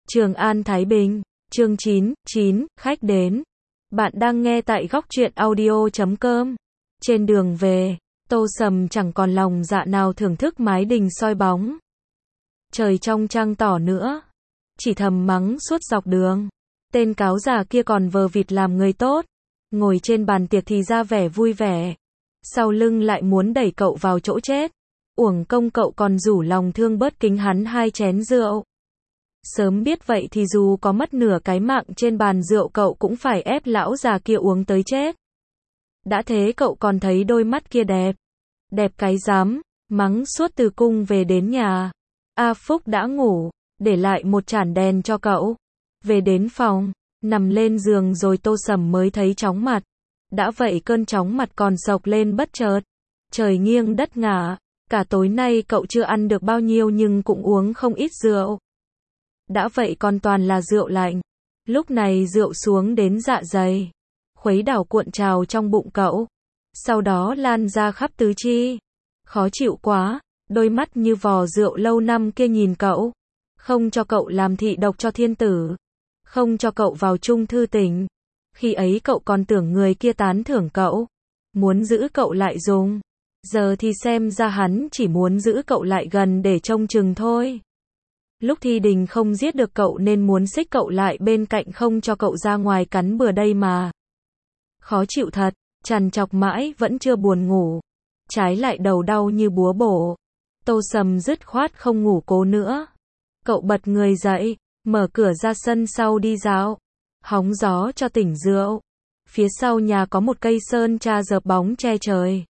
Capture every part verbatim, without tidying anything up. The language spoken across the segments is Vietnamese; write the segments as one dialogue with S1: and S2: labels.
S1: Trường An Thái Bình, chương chín, chín, khách đến. Bạn đang nghe tại góc truyện audio chấm com. Trên đường về, Tô Sầm chẳng còn lòng dạ nào thưởng thức mái đình soi bóng. Trời trong trăng tỏ nữa, chỉ thầm mắng suốt dọc đường. Tên cáo già kia còn vờ vịt làm người tốt, ngồi trên bàn tiệc thì ra vẻ vui vẻ, sau lưng lại muốn đẩy cậu vào chỗ chết. Uổng công cậu còn rủ lòng thương bớt kính hắn hai chén rượu. Sớm biết vậy thì dù có mất nửa cái mạng trên bàn rượu cậu cũng phải ép lão già kia uống tới chết. Đã thế cậu còn thấy đôi mắt kia đẹp. Đẹp cái dám, mắng suốt từ cung về đến nhà. A Phúc đã ngủ, để lại một chản đèn cho cậu. Về đến phòng, nằm lên giường rồi Tô Sầm mới thấy chóng mặt. Đã vậy cơn chóng mặt còn sộc lên bất chợt. Trời nghiêng đất ngả, cả tối nay cậu chưa ăn được bao nhiêu nhưng cũng uống không ít rượu. Đã vậy còn toàn là rượu lạnh. Lúc này rượu xuống đến dạ dày, khuấy đảo cuộn trào trong bụng cậu, sau đó lan ra khắp tứ chi. Khó chịu quá, đôi mắt như vò rượu lâu năm kia nhìn cậu, không cho cậu làm thị độc cho thiên tử, không cho cậu vào chung thư tỉnh. Khi ấy cậu còn tưởng người kia tán thưởng cậu, muốn giữ cậu lại dùng. Giờ thì xem ra hắn chỉ muốn giữ cậu lại gần để trông chừng thôi. Lúc thi đình không giết được cậu nên muốn xích cậu lại bên cạnh không cho cậu ra ngoài cắn bừa đây mà. Khó chịu thật, trằn trọc mãi vẫn chưa buồn ngủ. Trái lại đầu đau như búa bổ. Tô Sầm dứt khoát không ngủ cố nữa. Cậu bật người dậy, mở cửa ra sân sau đi dạo, hóng gió cho tỉnh rượu. Phía sau nhà có một cây sơn tra dợp bóng che trời.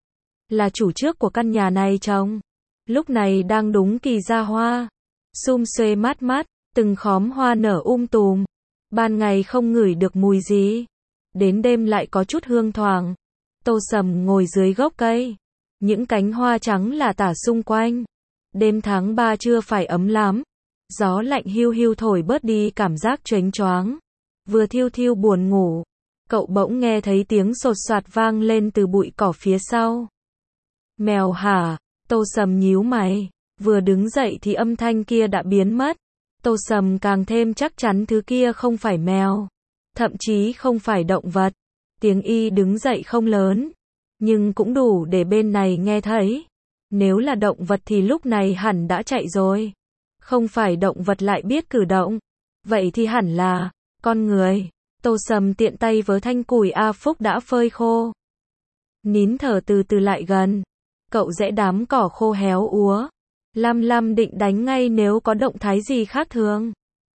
S1: Là chủ trước của căn nhà này trồng. Lúc này đang đúng kỳ ra hoa. Sum xuê mát mát, từng khóm hoa nở um tùm. Ban ngày không ngửi được mùi gì, đến đêm lại có chút hương thoảng. Tô Sầm ngồi dưới gốc cây, những cánh hoa trắng là tả xung quanh. Đêm tháng ba chưa phải ấm lắm, gió lạnh hiu hiu thổi bớt đi cảm giác chếnh choáng. Vừa thiêu thiêu buồn ngủ, cậu bỗng nghe thấy tiếng sột soạt vang lên từ bụi cỏ phía sau. Mèo hả? Tô Sầm nhíu mày. Vừa đứng dậy thì âm thanh kia đã biến mất. Tô Sầm càng thêm chắc chắn thứ kia không phải mèo, thậm chí không phải động vật. Tiếng y đứng dậy không lớn, nhưng cũng đủ để bên này nghe thấy. Nếu là động vật thì lúc này hẳn đã chạy rồi. Không phải động vật lại biết cử động, vậy thì hẳn là con người. Tô Sầm tiện tay với thanh củi A Phúc đã phơi khô, nín thở từ từ lại gần. Cậu rẽ đám cỏ khô héo úa, Lam Lam định đánh ngay nếu có động thái gì khác thường.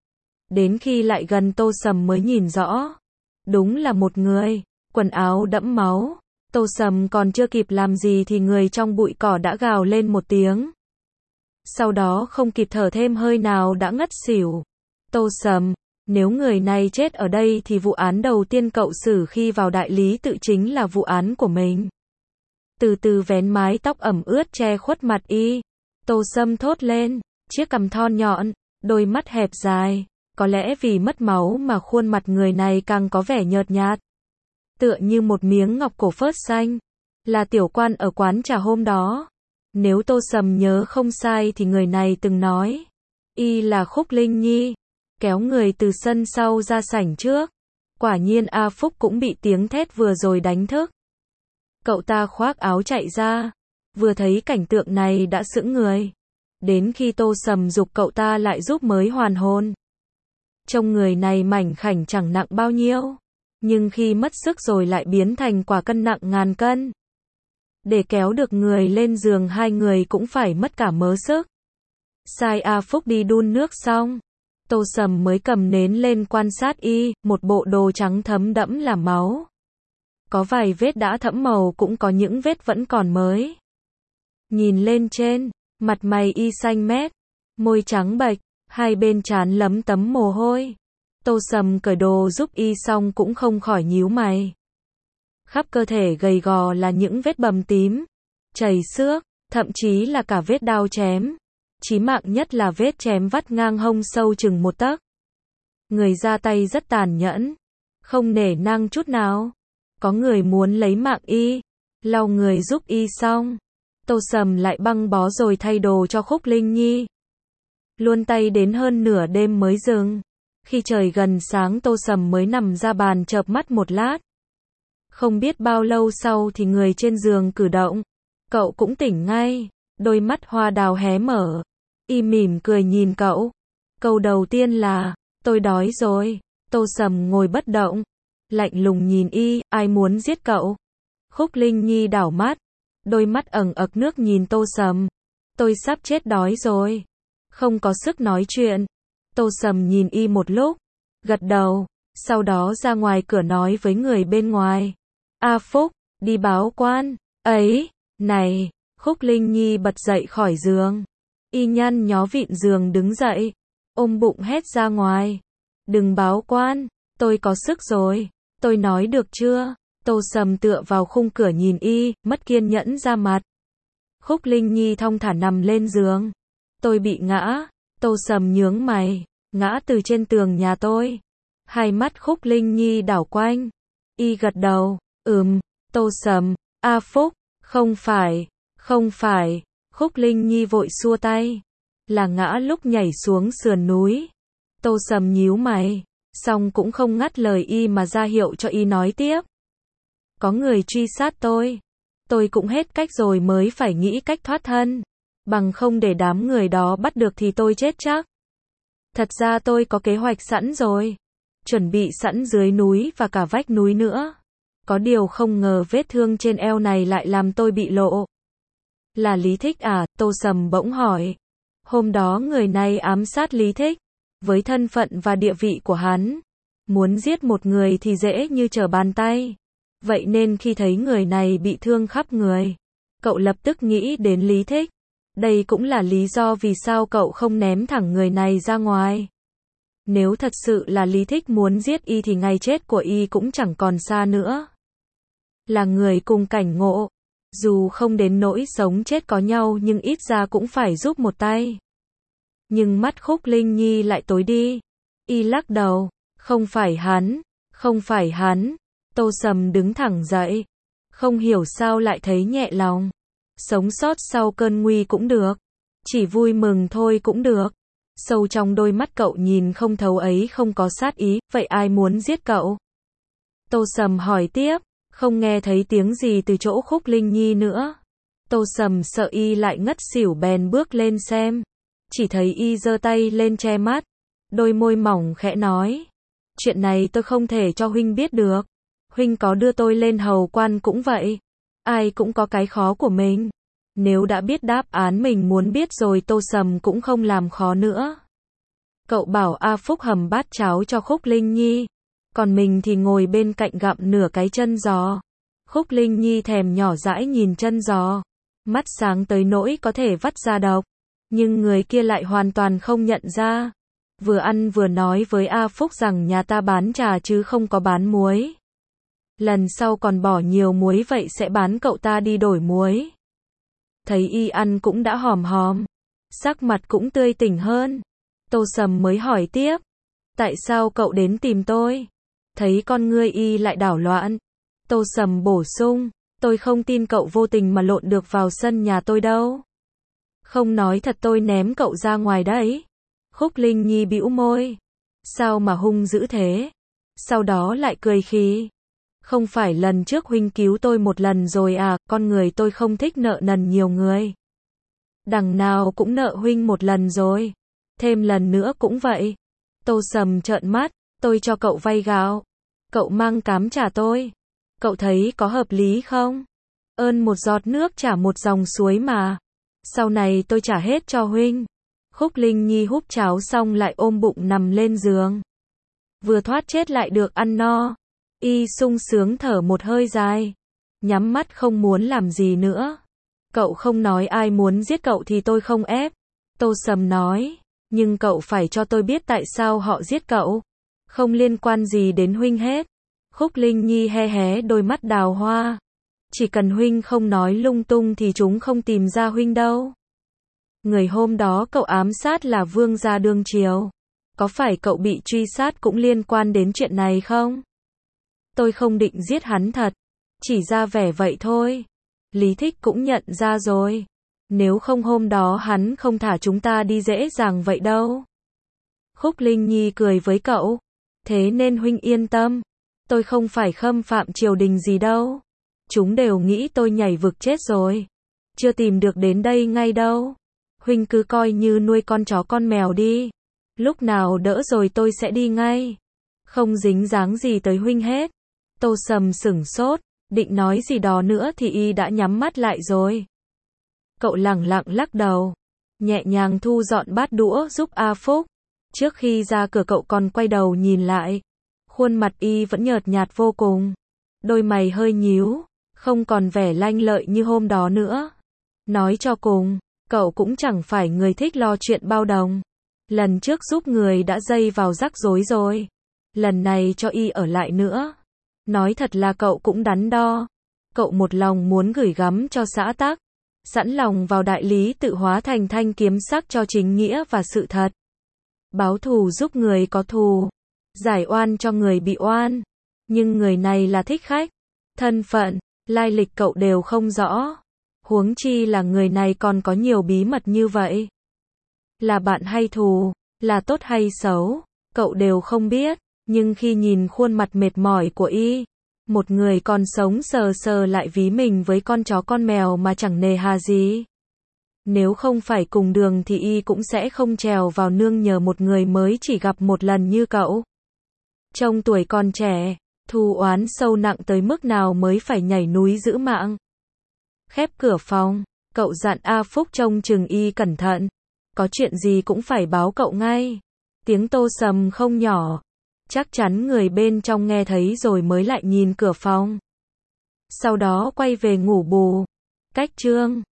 S1: Đến khi lại gần Tô Sầm mới nhìn rõ. Đúng là một người, quần áo đẫm máu. Tô Sầm còn chưa kịp làm gì thì người trong bụi cỏ đã gào lên một tiếng. Sau đó không kịp thở thêm hơi nào đã ngất xỉu. Tô Sầm, nếu người này chết ở đây thì vụ án đầu tiên cậu xử khi vào đại lý tự chính là vụ án của mình. Từ từ vén mái tóc ẩm ướt che khuất mặt y. Tô Sầm thốt lên, chiếc cằm thon nhọn, đôi mắt hẹp dài, có lẽ vì mất máu mà khuôn mặt người này càng có vẻ nhợt nhạt, tựa như một miếng ngọc cổ phớt xanh. Là tiểu quan ở quán trà hôm đó. Nếu Tô Sầm nhớ không sai thì người này từng nói, y là Khúc Linh Nhi, kéo người từ sân sau ra sảnh trước. Quả nhiên A Phúc cũng bị tiếng thét vừa rồi đánh thức. Cậu ta khoác áo chạy ra. Vừa thấy cảnh tượng này đã sững người. Đến khi Tô Sầm giục cậu ta lại giúp mới hoàn hồn. Trông người này mảnh khảnh chẳng nặng bao nhiêu, nhưng khi mất sức rồi lại biến thành quả cân nặng ngàn cân. Để kéo được người lên giường hai người cũng phải mất cả mớ sức. Sai A Phúc đi đun nước xong, Tô Sầm mới cầm nến lên quan sát y, một bộ đồ trắng thấm đẫm là máu. Có vài vết đã thẫm màu cũng có những vết vẫn còn mới. Nhìn lên trên, mặt mày y xanh mét, môi trắng bệch, hai bên trán lấm tấm mồ hôi. Tô Sầm cởi đồ giúp y xong cũng không khỏi nhíu mày. Khắp cơ thể gầy gò là những vết bầm tím, chảy xước, thậm chí là cả vết đao chém. Chí mạng nhất là vết chém vắt ngang hông sâu chừng một tấc. Người ra tay rất tàn nhẫn, không nể nang chút nào. Có người muốn lấy mạng y, lau người giúp y xong, Tô Sầm lại băng bó rồi thay đồ cho Khúc Linh Nhi. luôn tay đến hơn nửa đêm mới dừng. Khi trời gần sáng Tô Sầm mới nằm ra bàn chợp mắt một lát. Không biết bao lâu sau thì người trên giường cử động. Cậu cũng tỉnh ngay, đôi mắt hoa đào hé mở. Y mỉm cười nhìn cậu. Câu đầu tiên là, tôi đói rồi. Tô Sầm ngồi bất động, lạnh lùng nhìn y, ai muốn giết cậu? Khúc Linh Nhi đảo mắt, đôi mắt ẩn ực nước nhìn Tô Sầm. Tôi sắp chết đói rồi. Không có sức nói chuyện. Tô Sầm nhìn y một lúc, gật đầu, sau đó ra ngoài cửa nói với người bên ngoài. A Phúc, đi báo quan. Ấy, này, Khúc Linh Nhi bật dậy khỏi giường. Y nhăn nhó vịn giường đứng dậy, ôm bụng hét ra ngoài. Đừng báo quan, tôi có sức rồi. Tôi nói được chưa? Tô Sầm tựa vào khung cửa nhìn y, mất kiên nhẫn ra mặt. Khúc Linh Nhi thong thả nằm lên giường. Tôi bị ngã. Tô Sầm nhướng mày. Ngã từ trên tường nhà tôi. Hai mắt Khúc Linh Nhi đảo quanh. Y gật đầu. Ừm. Tô Sầm. A Phúc. Không phải. Không phải. Khúc Linh Nhi vội xua tay. Là ngã lúc nhảy xuống sườn núi. Tô Sầm nhíu mày. Xong cũng không ngắt lời y mà ra hiệu cho y nói tiếp. Có người truy sát tôi. Tôi cũng hết cách rồi mới phải nghĩ cách thoát thân. Bằng không để đám người đó bắt được thì tôi chết chắc. Thật ra tôi có kế hoạch sẵn rồi. Chuẩn bị sẵn dưới núi và cả vách núi nữa. Có điều không ngờ vết thương trên eo này lại làm tôi bị lộ. Là Lý Thích à? Tô Sầm bỗng hỏi. Hôm đó người này ám sát Lý Thích. Với thân phận và địa vị của hắn, muốn giết một người thì dễ như trở bàn tay. Vậy nên khi thấy người này bị thương khắp người, cậu lập tức nghĩ đến Lý Thích. Đây cũng là lý do vì sao cậu không ném thẳng người này ra ngoài. Nếu thật sự là Lý Thích muốn giết y thì ngày chết của y cũng chẳng còn xa nữa. Là người cùng cảnh ngộ, dù không đến nỗi sống chết có nhau nhưng ít ra cũng phải giúp một tay. Nhưng mắt Khúc Linh Nhi lại tối đi. Y lắc đầu. Không phải hắn. Không phải hắn. Tô Sầm đứng thẳng dậy. Không hiểu sao lại thấy nhẹ lòng. Sống sót sau cơn nguy cũng được. Chỉ vui mừng thôi cũng được. Sâu trong đôi mắt cậu nhìn không thấu ấy không có sát ý. Vậy ai muốn giết cậu? Tô Sầm hỏi tiếp. Không nghe thấy tiếng gì từ chỗ Khúc Linh Nhi nữa. Tô Sầm sợ y lại ngất xỉu bèn bước lên xem. Chỉ thấy y giơ tay lên che mắt. Đôi môi mỏng khẽ nói. Chuyện này tôi không thể cho huynh biết được. Huynh có đưa tôi lên hầu quan cũng vậy. Ai cũng có cái khó của mình. Nếu đã biết đáp án mình muốn biết rồi Tô Sầm cũng không làm khó nữa. Cậu bảo A Phúc hầm bát cháo cho Khúc Linh Nhi. Còn mình thì ngồi bên cạnh gặm nửa cái chân giò. Khúc Linh Nhi thèm nhỏ dãi nhìn chân giò. Mắt sáng tới nỗi có thể vắt ra độc. Nhưng người kia lại hoàn toàn không nhận ra. Vừa ăn vừa nói với A Phúc rằng nhà ta bán trà chứ không có bán muối. Lần sau còn bỏ nhiều muối vậy sẽ bán cậu ta đi đổi muối. Thấy y ăn cũng đã hòm hòm. Sắc mặt cũng tươi tỉnh hơn. Tô Sầm mới hỏi tiếp. Tại sao cậu đến tìm tôi? Thấy con ngươi y lại đảo loạn. Tô Sầm bổ sung. Tôi không tin cậu vô tình mà lộn được vào sân nhà tôi đâu. Không nói thật tôi ném cậu ra ngoài đấy. Khúc Linh Nhi bĩu môi. Sao mà hung dữ thế? Sau đó lại cười khí. Không phải lần trước huynh cứu tôi một lần rồi à, con người tôi không thích nợ nần nhiều người. Đằng nào cũng nợ huynh một lần rồi. Thêm lần nữa cũng vậy. Tô Sầm trợn mắt. Tôi cho cậu vay gạo. Cậu mang cám trả tôi. Cậu thấy có hợp lý không? Ơn một giọt nước trả một dòng suối mà. Sau này tôi trả hết cho huynh. Khúc Linh Nhi húp cháo xong lại ôm bụng nằm lên giường. Vừa thoát chết lại được ăn no. Y sung sướng thở một hơi dài. Nhắm mắt không muốn làm gì nữa. Cậu không nói ai muốn giết cậu thì tôi không ép. Tô Sầm nói. Nhưng cậu phải cho tôi biết tại sao họ giết cậu. Không liên quan gì đến huynh hết. Khúc Linh Nhi hé hé đôi mắt đào hoa. Chỉ cần huynh không nói lung tung thì chúng không tìm ra huynh đâu. Người hôm đó cậu ám sát là vương gia đương triều. Có phải cậu bị truy sát cũng liên quan đến chuyện này không? Tôi không định giết hắn thật. Chỉ ra vẻ vậy thôi. Lý Thích cũng nhận ra rồi. Nếu không hôm đó hắn không thả chúng ta đi dễ dàng vậy đâu. Khúc Linh Nhi cười với cậu. Thế nên huynh yên tâm. Tôi không phải khâm phạm triều đình gì đâu. Chúng đều nghĩ tôi nhảy vực chết rồi. Chưa tìm được đến đây ngay đâu. Huynh cứ coi như nuôi con chó con mèo đi. Lúc nào đỡ rồi tôi sẽ đi ngay. Không dính dáng gì tới huynh hết. Tô Sầm sửng sốt, định nói gì đó nữa thì y đã nhắm mắt lại rồi. Cậu lẳng lặng lắc đầu, nhẹ nhàng thu dọn bát đũa giúp A Phúc. Trước khi ra cửa cậu còn quay đầu nhìn lại. Khuôn mặt y vẫn nhợt nhạt vô cùng. Đôi mày hơi nhíu, không còn vẻ lanh lợi như hôm đó nữa. Nói cho cùng, cậu cũng chẳng phải người thích lo chuyện bao đồng. Lần trước giúp người đã dây vào rắc rối rồi. Lần này cho y ở lại nữa. Nói thật là cậu cũng đắn đo. Cậu một lòng muốn gửi gắm cho xã tắc. Sẵn lòng vào đại lý tự hóa thành thanh kiếm sắc cho chính nghĩa và sự thật. Báo thù giúp người có thù. Giải oan cho người bị oan. Nhưng người này là thích khách. Thân phận, lai lịch cậu đều không rõ. Huống chi là người này còn có nhiều bí mật như vậy. Là bạn hay thù, là tốt hay xấu, cậu đều không biết. Nhưng khi nhìn khuôn mặt mệt mỏi của y, một người còn sống sờ sờ lại ví mình với con chó con mèo mà chẳng nề hà gì. Nếu không phải cùng đường thì y cũng sẽ không trèo vào nương nhờ một người mới chỉ gặp một lần như cậu. Trông tuổi còn trẻ, thù oán sâu nặng tới mức nào mới phải nhảy núi giữ mạng. Khép cửa phòng, cậu dặn A Phúc trông chừng y cẩn thận. Có chuyện gì cũng phải báo cậu ngay. Tiếng Tô Sầm không nhỏ. Chắc chắn người bên trong nghe thấy rồi mới lại nhìn cửa phòng. Sau đó quay về ngủ bù. Cách chương